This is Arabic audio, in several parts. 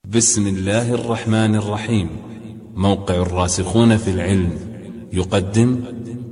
بسم الله الرحمن الرحيم. موقع الراسخون في العلم يقدم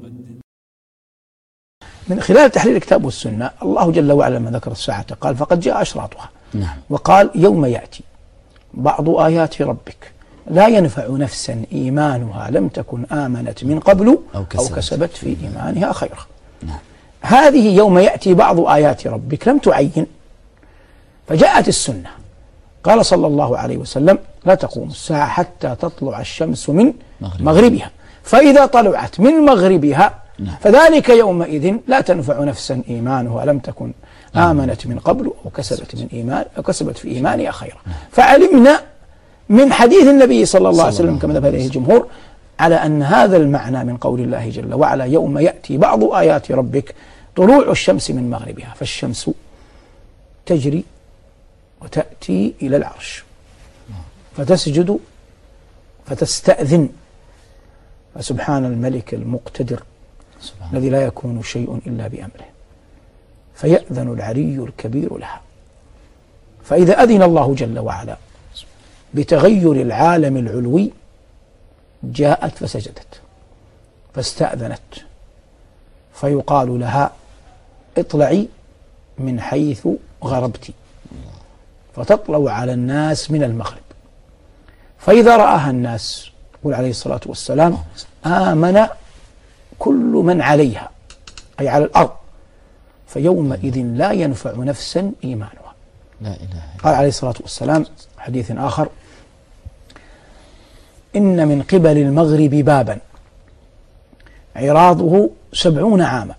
من خلال تحليل الكتاب والسنة. الله جل وعلا لما ذكر الساعة قال فقد جاء أشراطها. وقال يوم يأتي بعض آيات ربك لا ينفع نفسا إيمانها لم تكن آمنت من قبل أو كسبت في إيمانها خيرا. هذه يوم يأتي بعض آيات ربك لم تعين، فجاءت السنة قال صلى الله عليه وسلم لا تقوم الساعة حتى تطلع الشمس من مغربها، فإذا طلعت من مغربها فذلك يومئذ لا تنفع نفسا إيمانها لم تكن آمنت من قبل أو كسبت في إيمانها خيرا. فعلمنا من حديث النبي صلى الله عليه وسلم كما ذهب إليه الجمهور على أن هذا المعنى من قول الله جل وعلا يوم يأتي بعض آيات ربك طلوع الشمس من مغربها، فالشمس تجري وتأتي إلى العرش فتسجد فتستأذن، فسبحان الملك المقتدر الذي لا يكون شيء إلا بأمره، فيأذن العلي الكبير لها. فإذا أذن الله جل وعلا بتغير العالم العلوي جاءت فسجدت فاستأذنت، فيقال لها اطلعي من حيث غربت، فتطلع على الناس من المغرب، فإذا رآها الناس يقول عليه الصلاة والسلام آمن كل من عليها أي على الأرض، فيومئذ لا ينفع نفسا إيمانها. لا إله إلا الله. قال عليه الصلاة والسلام حديث آخر إن من قبل المغرب بابا عراضه 70 عاما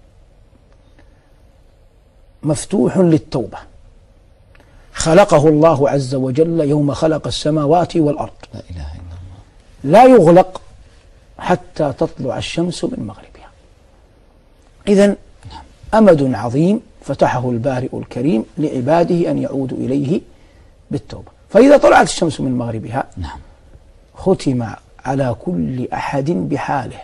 مفتوح للتوبة خلقه الله عز وجل يوم خلق السماوات والأرض، لا إله إلا الله، لا يغلق حتى تطلع الشمس من مغربها. إذن أمد عظيم فتحه البارئ الكريم لعباده أن يعودوا إليه بالتوبة. فإذا طلعت الشمس من مغربها ختم على كل أحد بحاله.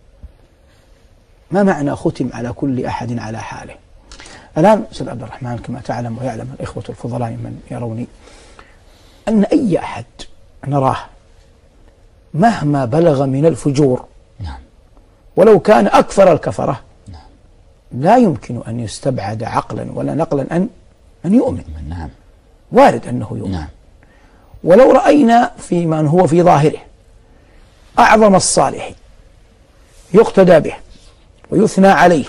ما معنى ختم على كل أحد على حاله؟ الآن أستاذ عبد الرحمن كما تعلم ويعلم الإخوة الفضلاء من يروني أن أي أحد نراه مهما بلغ من الفجور ولو كان أكثر الكفرة لا يمكن أن يستبعد عقلا ولا نقلا أن يؤمن. وارد أنه يؤمن. ولو رأينا في من هو في ظاهره أعظم الصالح يقتدى به ويثنى عليه،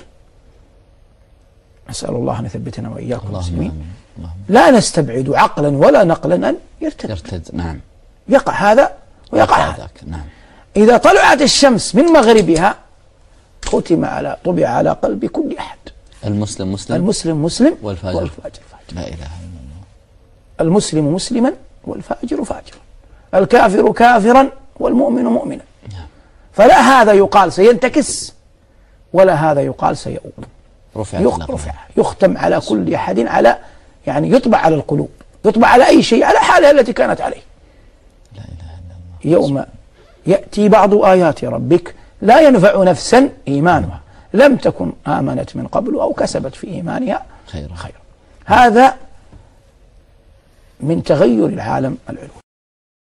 نسأل الله أن يثبتنا وإياكم مسلمين، لا نستبعد عقلا ولا نقلا أن يرتد. يقع هذا ويقع هذا. إذا طلعت الشمس من مغربها طبع على قلب كل أحد. المسلم مسلم والفاجر فاجر. لا إله إلا الله. المسلم مسلما والفاجر فاجرا، الكافر كافرا والمؤمن مؤمنا. فلا هذا يقال سينتكس ولا هذا يقال سيؤوب. رفع يختم على كل أحد على يعني يطبع على القلوب، يطبع على أي شيء على حالها التي كانت عليه. لا إله إلا الله. يوم يأتي بعض آيات ربك لا ينفع نفسا إيمانها لم تكن آمنت من قبل أو كسبت في إيمانها خيرا. هذا من تغير العالم العلوي.